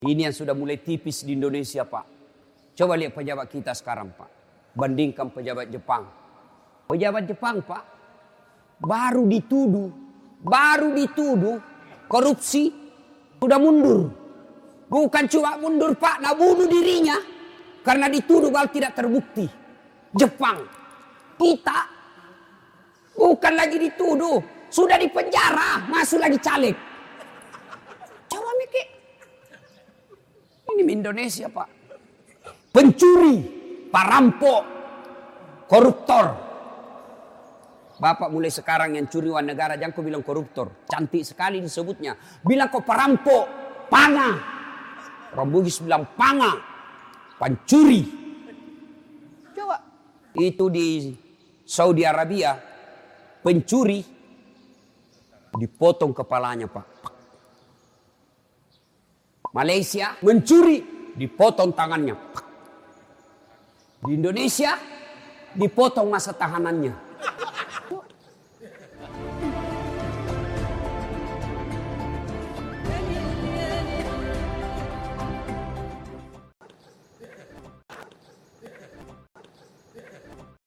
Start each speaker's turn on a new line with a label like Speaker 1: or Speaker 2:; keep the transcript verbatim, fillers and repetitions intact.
Speaker 1: Ini yang sudah mulai tipis di Indonesia, Pak. Coba lihat pejabat kita sekarang, Pak. Bandingkan pejabat Jepang. Pejabat Jepang, Pak, baru dituduh, baru dituduh korupsi, sudah mundur. Bukan cuma mundur, Pak, nak bunuh dirinya karena dituduh bahwa tidak terbukti. Jepang, kita bukan lagi dituduh, sudah di penjara, masuk lagi caleg. Coba mikir. Ini Indonesia, Pak. Pencuri, perampok, koruptor. Bapak mulai sekarang yang curi uang negara, jangan kau bilang koruptor. Cantik sekali disebutnya. Bilang kau perampok, panga. Orang Bugis bilang panga, pencuri. Coba. Itu di Saudi Arabia, pencuri dipotong kepalanya, Pak. Malaysia mencuri dipotong tangannya. Di Indonesia dipotong masa tahanannya.